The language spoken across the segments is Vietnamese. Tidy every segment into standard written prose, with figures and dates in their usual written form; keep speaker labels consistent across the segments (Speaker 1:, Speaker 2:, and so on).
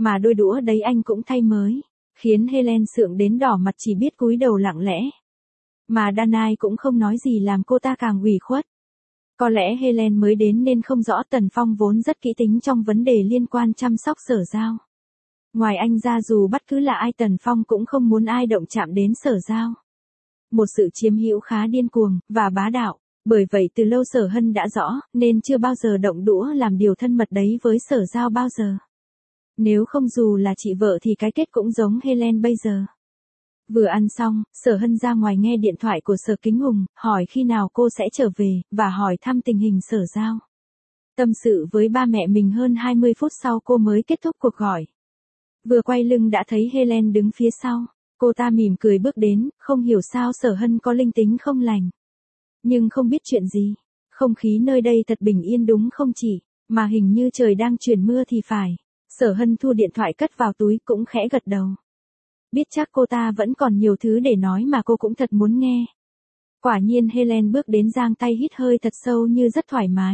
Speaker 1: mà đôi đũa đấy anh cũng thay mới, khiến Helen sượng đến đỏ mặt chỉ biết cúi đầu lặng lẽ. Mà Danai cũng không nói gì làm cô ta càng ủy khuất. Có lẽ Helen mới đến nên không rõ Tần Phong vốn rất kỹ tính trong vấn đề liên quan chăm sóc Sở Giao. Ngoài anh ra dù bất cứ là ai Tần Phong cũng không muốn ai động chạm đến Sở Giao. Một sự chiếm hữu khá điên cuồng, và bá đạo. Bởi vậy từ lâu Sở Hân đã rõ, nên chưa bao giờ động đũa làm điều thân mật đấy với Sở Giao bao giờ. Nếu không dù là chị vợ thì cái kết cũng giống Helen bây giờ. Vừa ăn xong, Sở Hân ra ngoài nghe điện thoại của Sở Kính Hùng, hỏi khi nào cô sẽ trở về, và hỏi thăm tình hình Sở Giao. Tâm sự với ba mẹ mình hơn 20 phút sau cô mới kết thúc cuộc gọi. Vừa quay lưng đã thấy Helen đứng phía sau. Cô ta mỉm cười bước đến, không hiểu sao Sở Hân có linh tính không lành. Nhưng không biết chuyện gì. Không khí nơi đây thật bình yên đúng không chị, mà hình như trời đang chuyển mưa thì phải. Sở Hân thu điện thoại cất vào túi cũng khẽ gật đầu. Biết chắc cô ta vẫn còn nhiều thứ để nói mà cô cũng thật muốn nghe. Quả nhiên Helen bước đến giang tay hít hơi thật sâu như rất thoải mái.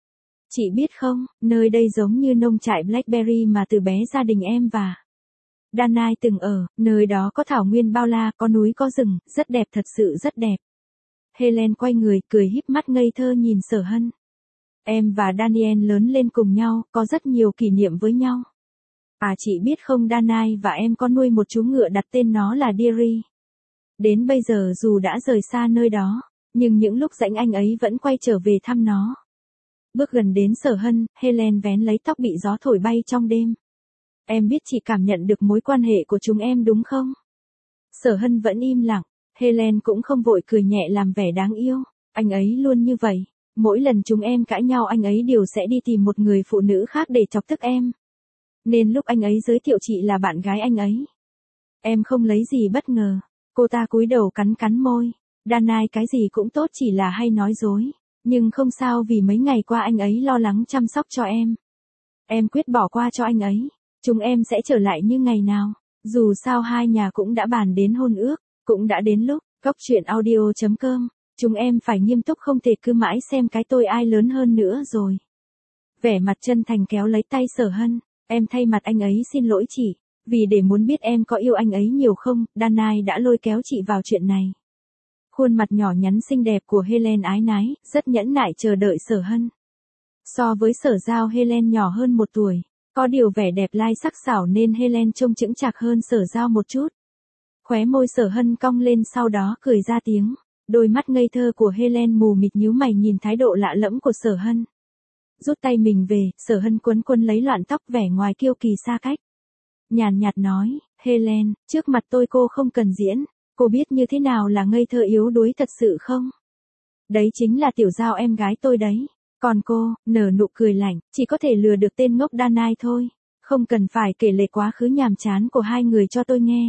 Speaker 1: Chị biết không, nơi đây giống như nông trại Blackberry mà từ bé gia đình em và Danai từng ở, nơi đó có thảo nguyên bao la, có núi có rừng, rất đẹp thật sự rất đẹp. Helen quay người, cười híp mắt ngây thơ nhìn Sở Hân. Em và Daniel lớn lên cùng nhau, có rất nhiều kỷ niệm với nhau. À chị biết không Danai và em có nuôi một chú ngựa đặt tên nó là Deary. Đến bây giờ dù đã rời xa nơi đó, nhưng những lúc rảnh anh ấy vẫn quay trở về thăm nó. Bước gần đến Sở Hân, Helen vén lấy tóc bị gió thổi bay trong đêm. Em biết chị cảm nhận được mối quan hệ của chúng em đúng không? Sở Hân vẫn im lặng, Helen cũng không vội cười nhẹ làm vẻ đáng yêu. Anh ấy luôn như vậy, mỗi lần chúng em cãi nhau anh ấy đều sẽ đi tìm một người phụ nữ khác để chọc tức em. Nên lúc anh ấy giới thiệu chị là bạn gái anh ấy, em không lấy gì bất ngờ. Cô ta cúi đầu cắn cắn môi. Danai cái gì cũng tốt chỉ là hay nói dối. Nhưng không sao vì mấy ngày qua anh ấy lo lắng chăm sóc cho em. Em quyết bỏ qua cho anh ấy. Chúng em sẽ trở lại như ngày nào. Dù sao hai nhà cũng đã bàn đến hôn ước. Cũng đã đến lúc, gocchuyenaudio.com. Chúng em phải nghiêm túc không thể cứ mãi xem cái tôi ai lớn hơn nữa rồi. Vẻ mặt chân thành kéo lấy tay Sở Hân. Em thay mặt anh ấy xin lỗi chị. Vì để muốn biết em có yêu anh ấy nhiều không, Danai đã lôi kéo chị vào chuyện này. Khuôn mặt nhỏ nhắn xinh đẹp của Helen ái nái, rất nhẫn nại chờ đợi Sở Hân. So với Sở Giao Helen nhỏ hơn 1 tuổi. Có điều vẻ đẹp lai sắc sảo nên Helen trông chững chạc hơn Sở Giao một chút. Khóe môi Sở Hân cong lên sau đó cười ra tiếng. Đôi mắt ngây thơ của Helen mù mịt nhíu mày nhìn thái độ lạ lẫm của Sở Hân. Rút tay mình về, Sở Hân quấn quấn lấy loạn tóc vẻ ngoài kiêu kỳ xa cách. Nhàn nhạt nói, Helen, trước mặt tôi cô không cần diễn. Cô biết như thế nào là ngây thơ yếu đuối thật sự không? Đấy chính là Tiểu Giao em gái tôi đấy. Còn cô, nở nụ cười lạnh, chỉ có thể lừa được tên ngốc Danai thôi. Không cần phải kể lể quá khứ nhàm chán của hai người cho tôi nghe.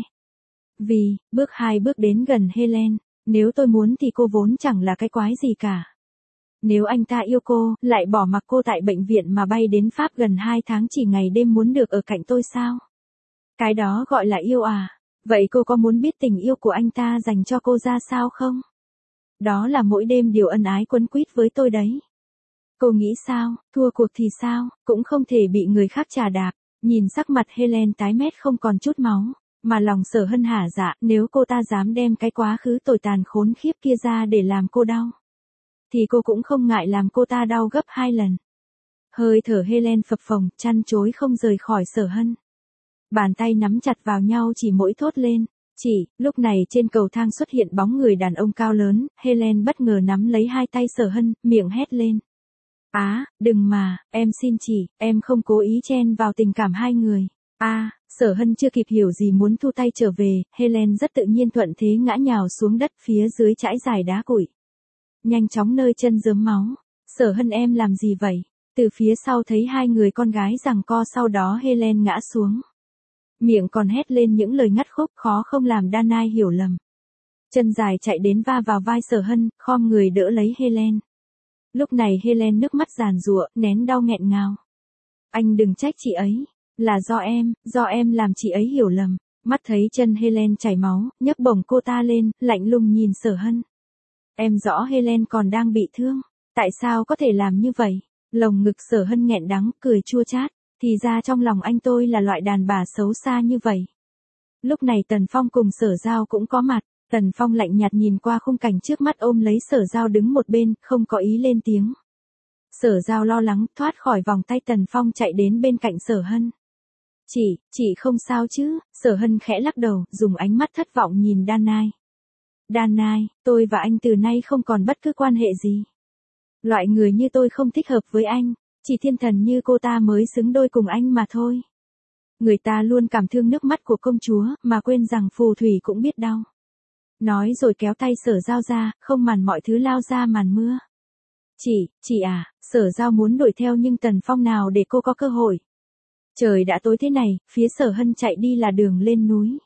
Speaker 1: Vì, bước đến gần Helen, nếu tôi muốn thì cô vốn chẳng là cái quái gì cả. Nếu anh ta yêu cô, lại bỏ mặc cô tại bệnh viện mà bay đến Pháp gần 2 tháng chỉ ngày đêm muốn được ở cạnh tôi sao? Cái đó gọi là yêu à? Vậy cô có muốn biết tình yêu của anh ta dành cho cô ra sao không? Đó là mỗi đêm điều ân ái quấn quýt với tôi đấy. Cô nghĩ sao, thua cuộc thì sao, cũng không thể bị người khác chà đạp. Nhìn sắc mặt Helen tái mét không còn chút máu, mà lòng Sở Hân hả dạ, nếu cô ta dám đem cái quá khứ tồi tàn khốn khiếp kia ra để làm cô đau, thì cô cũng không ngại làm cô ta đau gấp 2 lần. Hơi thở Helen phập phồng, chăn chối không rời khỏi Sở Hân. Bàn tay nắm chặt vào nhau chỉ mỗi thốt lên. Chỉ, lúc này trên cầu thang xuất hiện bóng người đàn ông cao lớn, Helen bất ngờ nắm lấy hai tay Sở Hân, miệng hét lên. Đừng mà, em xin chị, em không cố ý chen vào tình cảm hai người. Sở Hân chưa kịp hiểu gì muốn thu tay trở về, Helen rất tự nhiên thuận thế ngã nhào xuống đất phía dưới trãi dài đá cuội. Nhanh chóng nơi chân rớm máu. Sở Hân em làm gì vậy? Từ phía sau thấy hai người con gái giằng co sau đó Helen ngã xuống. Miệng còn hét lên những lời ngắt khúc khó không làm Danai hiểu lầm. Chân dài chạy đến va vào vai Sở Hân, khom người đỡ lấy Helen. Lúc này Helen nước mắt giàn giụa, nén đau nghẹn ngào. Anh đừng trách chị ấy. Là do em làm chị ấy hiểu lầm. Mắt thấy chân Helen chảy máu, nhấc bổng cô ta lên, lạnh lùng nhìn Sở Hân. Em rõ Helen còn đang bị thương. Tại sao có thể làm như vậy? Lồng ngực Sở Hân nghẹn đắng, cười chua chát. Thì ra trong lòng anh tôi là loại đàn bà xấu xa như vậy. Lúc này Tần Phong cùng Sở Giao cũng có mặt. Tần Phong lạnh nhạt nhìn qua khung cảnh trước mắt ôm lấy Sở Giao đứng một bên, không có ý lên tiếng. Sở Giao lo lắng thoát khỏi vòng tay Tần Phong chạy đến bên cạnh Sở Hân. Chị không sao chứ? Sở Hân khẽ lắc đầu, dùng ánh mắt thất vọng nhìn Đan Nai. Đan Nai, tôi và anh từ nay không còn bất cứ quan hệ gì. Loại người như tôi không thích hợp với anh, chỉ thiên thần như cô ta mới xứng đôi cùng anh mà thôi. Người ta luôn cảm thương nước mắt của công chúa, mà quên rằng phù thủy cũng biết đau. Nói rồi kéo tay Sở Giao ra, không màn mọi thứ lao ra màn mưa. Chị à, Sở Giao muốn đuổi theo nhưng Tần Phong nào để cô có cơ hội. Trời đã tối thế này, phía Sở Hân chạy đi là đường lên núi.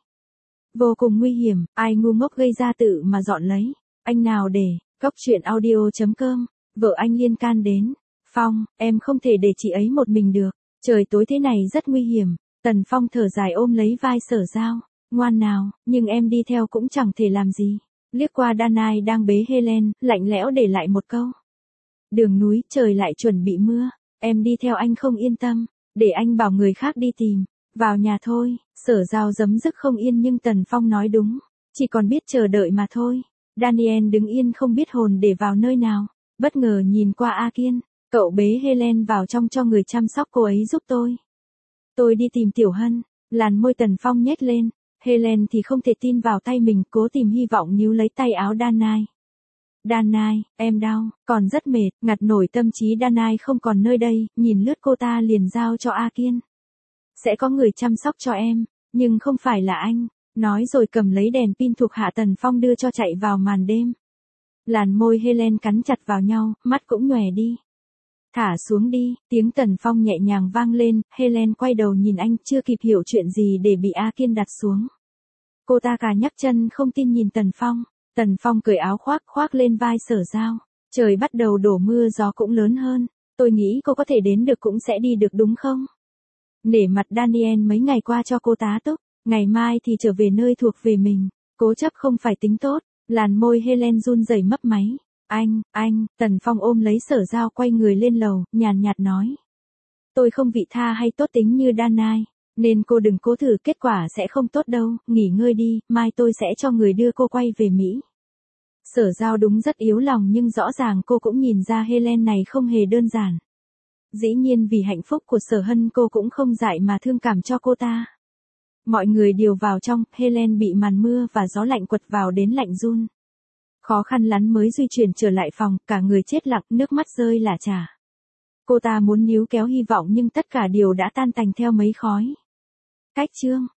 Speaker 1: Vô cùng nguy hiểm, ai ngu ngốc gây ra tự mà dọn lấy. Anh nào để, Góc Chuyện Audio.com, vợ anh liên can đến. Phong, em không thể để chị ấy một mình được. Trời tối thế này rất nguy hiểm. Tần Phong thở dài ôm lấy vai Sở Giao. Ngoan nào, nhưng em đi theo cũng chẳng thể làm gì. Liếc qua Danai đang bế Helen, lạnh lẽo để lại một câu. Đường núi, trời lại chuẩn bị mưa. Em đi theo anh không yên tâm. Để anh bảo người khác đi tìm. Vào nhà thôi. Sở Giao giấm dứt không yên nhưng Tần Phong nói đúng. Chỉ còn biết chờ đợi mà thôi. Daniel đứng yên không biết hồn để vào nơi nào. Bất ngờ nhìn qua A Kiên. Cậu bế Helen vào trong cho người chăm sóc cô ấy giúp tôi. Tôi đi tìm Tiểu Hân. Làn môi Tần Phong nhếch lên. Helen thì không thể tin vào tay mình, cố tìm hy vọng níu lấy tay áo Danai. Danai, em đau, còn rất mệt, ngặt nổi tâm trí Danai không còn nơi đây, nhìn lướt cô ta liền giao cho A Kiên. Sẽ có người chăm sóc cho em, nhưng không phải là anh. Nói rồi cầm lấy đèn pin thuộc hạ Tần Phong đưa cho chạy vào màn đêm. Làn môi Helen cắn chặt vào nhau, mắt cũng nhòe đi. Thả xuống đi, tiếng Tần Phong nhẹ nhàng vang lên, Helen quay đầu nhìn anh, chưa kịp hiểu chuyện gì để bị A Kiên đặt xuống. Cô ta cả nhắc chân không tin nhìn Tần Phong. Tần Phong cởi áo khoác lên vai Sở Giao. Trời bắt đầu đổ mưa, gió cũng lớn hơn. Tôi nghĩ cô có thể đến được cũng sẽ đi được đúng không? Nể mặt Daniel mấy ngày qua cho cô tá túc, ngày mai thì trở về nơi thuộc về mình. Cố chấp không phải tính tốt. Làn môi Helen run rẩy mấp máy. Anh, Tần Phong ôm lấy Sở Giao quay người lên lầu, nhàn nhạt nói. Tôi không vị tha hay tốt tính như Danai, nên cô đừng cố thử, kết quả sẽ không tốt đâu, nghỉ ngơi đi, mai tôi sẽ cho người đưa cô quay về Mỹ. Sở Giao đúng rất yếu lòng nhưng rõ ràng cô cũng nhìn ra Helen này không hề đơn giản. Dĩ nhiên vì hạnh phúc của Sở Hân cô cũng không dại mà thương cảm cho cô ta. Mọi người đều vào trong, Helen bị màn mưa và gió lạnh quật vào đến lạnh run. Khó khăn lắm mới di chuyển trở lại phòng, cả người chết lặng, nước mắt rơi lả chả. Cô ta muốn níu kéo hy vọng nhưng tất cả đều đã tan tành theo mấy khói. Cách chương